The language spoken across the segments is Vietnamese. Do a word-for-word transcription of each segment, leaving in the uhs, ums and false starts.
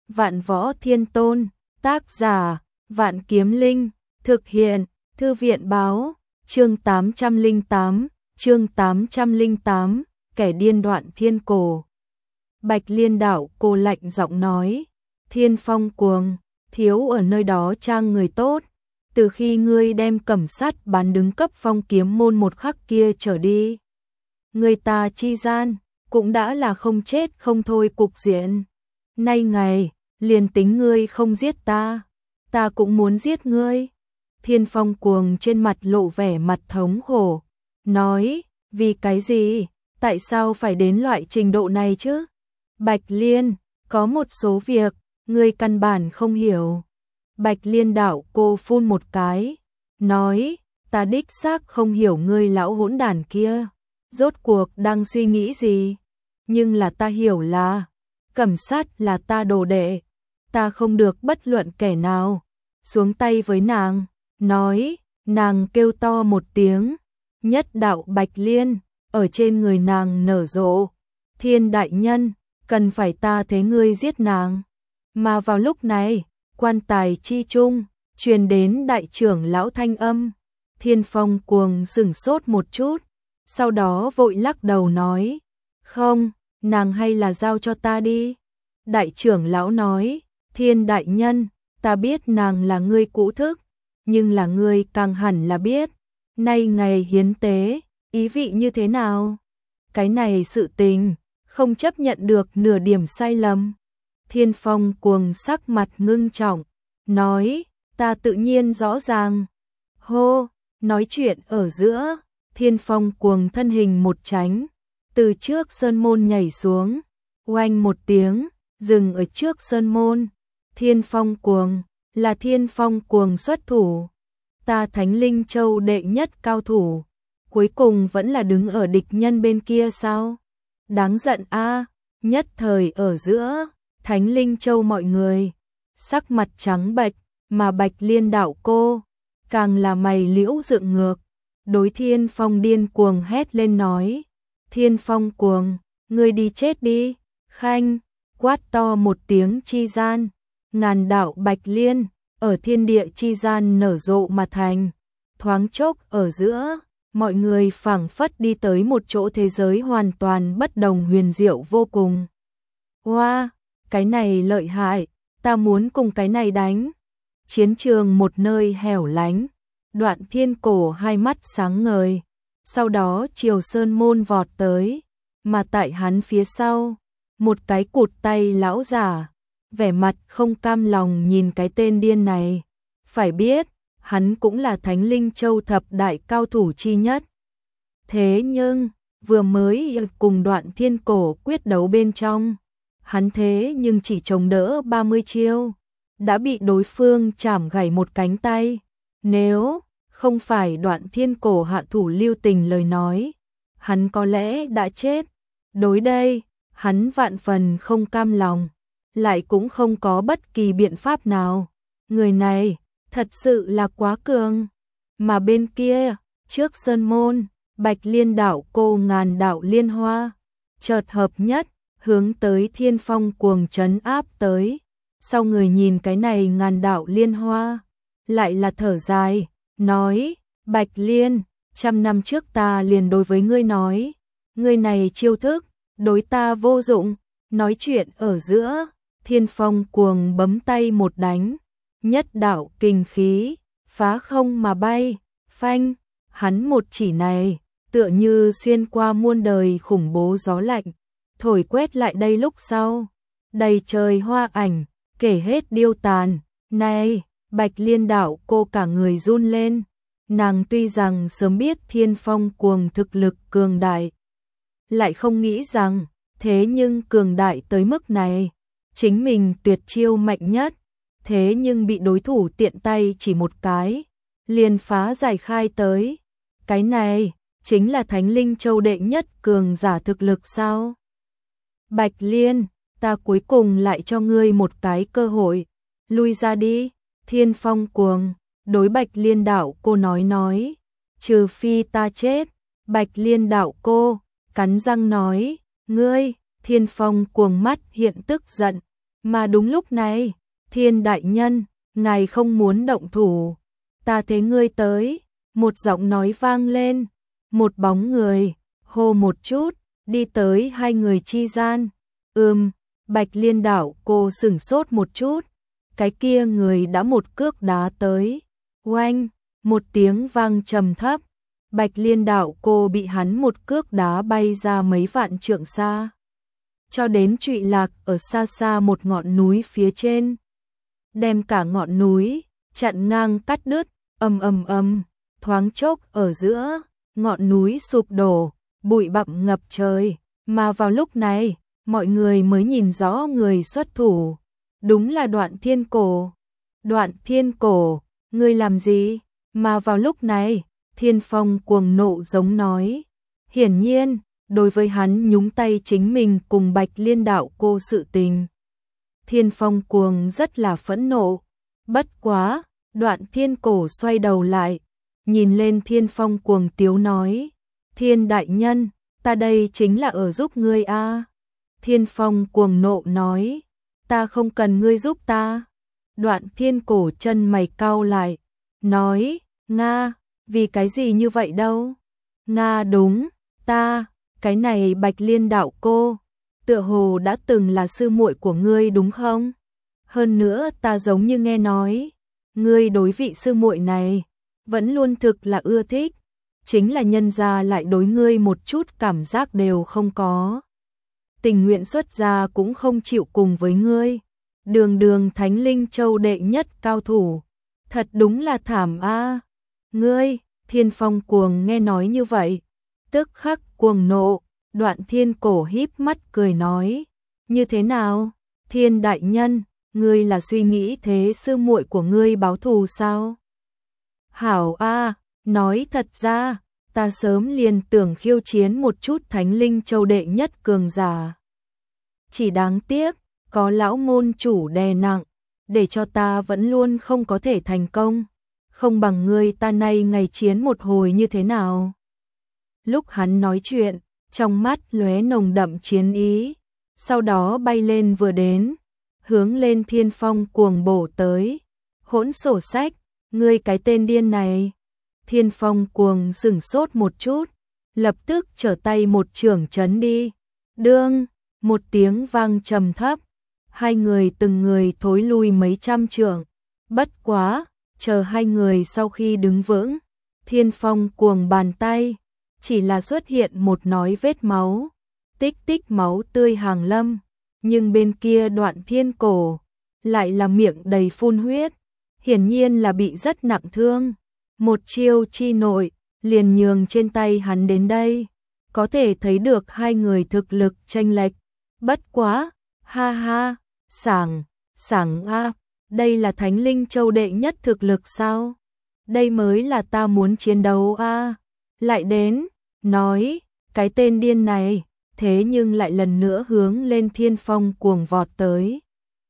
Vạn Võ Thiên Tôn, tác giả, Vạn Kiếm Linh, thực hiện, Thư viện báo, chương tám trăm lẻ tám, chương tám trăm lẻ tám, kẻ điên Đoạn Thiên Cổ. Bạch Liên Đạo Cô lạnh giọng nói, Thiên Phong Cuồng, thiếu ở nơi đó trang người tốt, từ khi ngươi đem Cẩm Sát bán đứng cấp phong kiếm môn một khắc kia trở đi. Người ta chi gian, cũng đã là không chết không thôi cục diện. Nay ngày, liền tính ngươi không giết ta, ta cũng muốn giết ngươi. Thiên Phong Cuồng trên mặt lộ vẻ mặt thống khổ, nói, vì cái gì, tại sao phải đến loại trình độ này chứ? Bạch Liên, có một số việc, ngươi căn bản không hiểu. Bạch Liên Đạo Cô phun một cái, nói, ta đích xác không hiểu ngươi lão hỗn đản kia, rốt cuộc đang suy nghĩ gì, nhưng là ta hiểu là, Cẩm Sát là ta đồ đệ, ta không được bất luận kẻ nào xuống tay với nàng. Nói, nàng kêu to một tiếng, nhất đạo Bạch Liên ở trên người nàng nở rộ. Thiên đại nhân, cần phải ta thế ngươi giết nàng. Mà vào lúc này, quan tài chi trung truyền đến đại trưởng lão thanh âm. Thiên Phong Cuồng sửng sốt một chút, sau đó vội lắc đầu nói, không, nàng hay là giao cho ta đi. Đại trưởng lão nói, Thiên đại nhân, ta biết nàng là ngươi cũ thức, nhưng là ngươi càng hẳn là biết, nay ngày hiến tế, ý vị như thế nào? Cái này sự tình, không chấp nhận được nửa điểm sai lầm. Thiên Phong Cuồng sắc mặt ngưng trọng, nói, ta tự nhiên rõ ràng. Hô, nói chuyện ở giữa, Thiên Phong Cuồng thân hình một tránh, từ trước sơn môn nhảy xuống, oanh một tiếng, dừng ở trước sơn môn. Thiên Phong Cuồng, là Thiên Phong Cuồng xuất thủ, ta Thánh Linh Châu đệ nhất cao thủ, cuối cùng vẫn là đứng ở địch nhân bên kia sao? Đáng giận a! Nhất thời ở giữa, Thánh Linh Châu mọi người sắc mặt trắng bệch, mà Bạch Liên Đạo Cô càng là mày liễu dựng ngược, đối Thiên Phong điên cuồng hét lên nói, Thiên Phong Cuồng, ngươi đi chết đi! Khanh, quát to một tiếng chi gian, ngàn đạo Bạch Liên ở thiên địa chi gian nở rộ mà thành, thoáng chốc ở giữa, mọi người phảng phất đi tới một chỗ thế giới hoàn toàn bất đồng huyền diệu vô cùng. Hoa, wow, cái này lợi hại, ta muốn cùng cái này đánh. Chiến trường một nơi hẻo lánh, Đoạn Thiên Cổ hai mắt sáng ngời, sau đó chiều sơn môn vọt tới, mà tại hắn phía sau, một cái cụt tay lão giả, vẻ mặt không cam lòng nhìn cái tên điên này. Phải biết, hắn cũng là Thánh Linh Châu thập đại cao thủ chi nhất. Thế nhưng, vừa mới cùng Đoạn Thiên Cổ quyết đấu bên trong, hắn thế nhưng chỉ chống đỡ ba mươi chiêu, đã bị đối phương chảm gãy một cánh tay. Nếu không phải Đoạn Thiên Cổ hạ thủ lưu tình lời nói, hắn có lẽ đã chết. Đối đây, hắn vạn phần không cam lòng, lại cũng không có bất kỳ biện pháp nào. Người này, thật sự là quá cường. Mà bên kia, trước sơn môn, Bạch Liên Đạo Cô ngàn đạo liên hoa, chợt hợp nhất, hướng tới Thiên Phong Cuồng trấn áp tới. Sau người nhìn cái này ngàn đạo liên hoa, lại là thở dài, nói, Bạch Liên, trăm năm trước ta liền đối với ngươi nói, ngươi này chiêu thức, đối ta vô dụng. Nói chuyện ở giữa, Thiên Phong Cuồng bấm tay một đánh, nhất đạo kình khí, phá không mà bay, phanh, hắn một chỉ này, tựa như xuyên qua muôn đời khủng bố gió lạnh, thổi quét lại đây lúc sau, đầy trời hoa ảnh, kể hết điêu tàn. Này, Bạch Liên Đạo Cô cả người run lên, nàng tuy rằng sớm biết Thiên Phong Cuồng thực lực cường đại, lại không nghĩ rằng, thế nhưng cường đại tới mức này, chính mình tuyệt chiêu mạnh nhất, thế nhưng bị đối thủ tiện tay chỉ một cái, liền phá giải khai tới. Cái này, chính là Thánh Linh Châu đệ nhất cường giả thực lực sao? Bạch Liên, ta cuối cùng lại cho ngươi một cái cơ hội, lui ra đi. Thiên Phong Cuồng, đối Bạch Liên Đạo Cô nói nói, trừ phi ta chết. Bạch Liên Đạo Cô, cắn răng nói, ngươi. Thiên Phong Cuồng mắt hiện tức giận, Mà đúng lúc này, Thiên đại nhân, ngài không muốn động thủ, ta thế ngươi tới, một giọng nói vang lên, một bóng người, hô một chút, đi tới hai người chi gian. Ừm, Bạch Liên Đạo cô sửng sốt một chút, cái kia người đã một cước đá tới. Oanh, một tiếng vang trầm thấp, Bạch Liên Đạo cô bị hắn một cước đá bay ra mấy vạn trượng xa, cho đến trụy lạc ở xa xa một ngọn núi phía trên, đem cả ngọn núi chặn ngang cắt đứt. Ầm ầm ầm, thoáng chốc ở giữa, ngọn núi sụp đổ, bụi bặm ngập trời, mà vào lúc này, mọi người mới nhìn rõ người xuất thủ, đúng là Đoạn Thiên Cổ. Đoạn Thiên Cổ, ngươi làm gì? Mà vào lúc này, Thiên Phong cuồng nộ giống nói, hiển nhiên, đối với hắn nhúng tay chính mình cùng Bạch Liên Đạo cô sự tình, Thiên Phong cuồng rất là phẫn nộ. Bất quá, Đoạn Thiên Cổ xoay đầu lại, nhìn lên Thiên Phong cuồng tiếu nói, Thiên đại nhân, ta đây chính là ở giúp ngươi a. Thiên Phong cuồng nộ nói, ta không cần ngươi giúp ta. Đoạn Thiên Cổ chân mày cau lại, nói, Nga, vì cái gì như vậy đâu? Nga đúng, ta, cái này Bạch Liên Đạo cô, tựa hồ đã từng là sư muội của ngươi đúng không? Hơn nữa ta giống như nghe nói, ngươi đối vị sư muội này vẫn luôn thực là ưa thích, chính là nhân gia lại đối ngươi một chút cảm giác đều không có. Tình nguyện xuất gia cũng không chịu cùng với ngươi. Đường đường Thánh Linh Châu đệ nhất cao thủ, thật đúng là thảm a. Ngươi, Thiên Phong cuồng nghe nói như vậy, tức khắc cuồng nộ. Đoạn Thiên Cổ híp mắt cười nói, như thế nào? Thiên đại nhân, ngươi là suy nghĩ thế sư muội của ngươi báo thù sao? Hảo a, nói thật ra, ta sớm liền tưởng khiêu chiến một chút Thánh Linh Châu đệ nhất cường giả. Chỉ đáng tiếc, có lão môn chủ đè nặng, để cho ta vẫn luôn không có thể thành công. Không bằng ngươi ta nay ngày chiến một hồi như thế nào? Lúc hắn nói chuyện, trong mắt lóe nồng đậm chiến ý, sau đó bay lên vừa đến, hướng lên Thiên Phong cuồng bổ tới. Hỗn sổ sách, ngươi cái tên điên này. Thiên Phong cuồng sửng sốt một chút, lập tức trở tay một chưởng chấn đi. Đương, một tiếng vang trầm thấp, hai người từng người thối lui mấy trăm trượng. Bất quá, chờ hai người sau khi đứng vững, Thiên Phong cuồng bàn tay chỉ là xuất hiện một nói vết máu, tích tích máu tươi hàng lâm, nhưng bên kia Đoạn Thiên Cổ lại là miệng đầy phun huyết, hiển nhiên là bị rất nặng thương. Một chiêu chi nội, liền nhường trên tay hắn đến đây, có thể thấy được hai người thực lực chênh lệch. Bất quá, ha ha, sảng, sảng a, đây là Thánh Linh Châu đệ nhất thực lực sao? Đây mới là ta muốn chiến đấu a. Lại đến, nói, cái tên điên này, thế nhưng lại lần nữa hướng lên Thiên Phong cuồng vọt tới.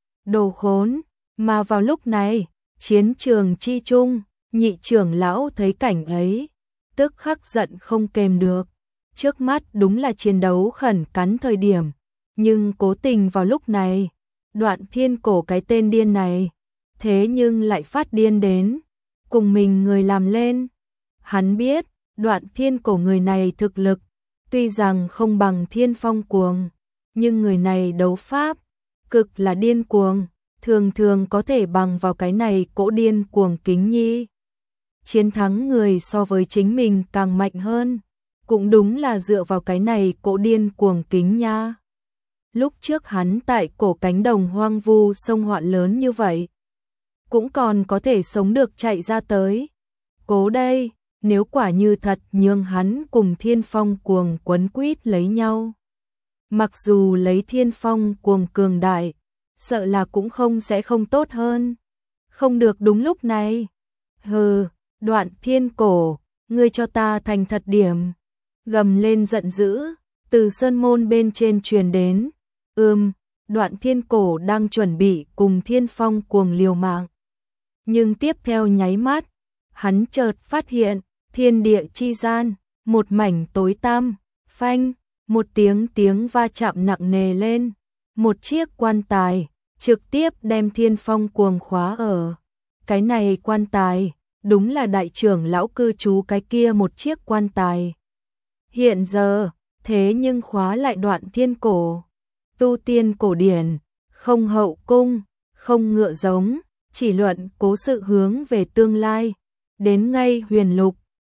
Đồ khốn, mà vào lúc này, chiến trường chi trung, nhị trưởng lão thấy cảnh ấy, tức khắc giận không kềm được. Trước mắt đúng là chiến đấu khẩn cắn thời điểm, nhưng cố tình vào lúc này, Đoạn Thiên Cổ cái tên điên này, thế nhưng lại phát điên đến, cùng mình người làm lên. Hắn biết, Đoạn Thiên Cổ người này thực lực, tuy rằng không bằng Thiên Phong cuồng, nhưng người này đấu pháp, cực là điên cuồng, thường thường có thể bằng vào cái này cỗ điên cuồng kính nhi. Chiến thắng người so với chính mình càng mạnh hơn, cũng đúng là dựa vào cái này cỗ điên cuồng kính nha. Lúc trước hắn tại cổ cánh đồng hoang vu sông hoạn lớn như vậy, cũng còn có thể sống được chạy ra tới. Cố đây, nếu quả như thật nhường hắn cùng Thiên Phong cuồng quấn quýt lấy nhau. Mặc dù lấy Thiên Phong cuồng cường đại, sợ là cũng không sẽ không tốt hơn. Không được đúng lúc này. Hừ, Đoạn Thiên Cổ, ngươi cho ta thành thật điểm. Gầm lên giận dữ, từ sơn môn bên trên truyền đến. Ừm, Đoạn Thiên Cổ đang chuẩn bị cùng Thiên Phong cuồng liều mạng. Nhưng tiếp theo nháy mắt, hắn chợt phát hiện, thiên địa chi gian, một mảnh tối tăm, phanh, một tiếng tiếng va chạm nặng nề lên. Một chiếc quan tài, trực tiếp đem Thiên Phong cuồng khóa ở. Cái này quan tài, đúng là đại trưởng lão cư trú cái kia một chiếc quan tài. Hiện giờ, thế nhưng khóa lại đoạn thiên cổ. Tu tiên cổ điển, không hậu cung, không ngựa giống, chỉ luận cố sự hướng về tương lai. Đến ngay huyền lục,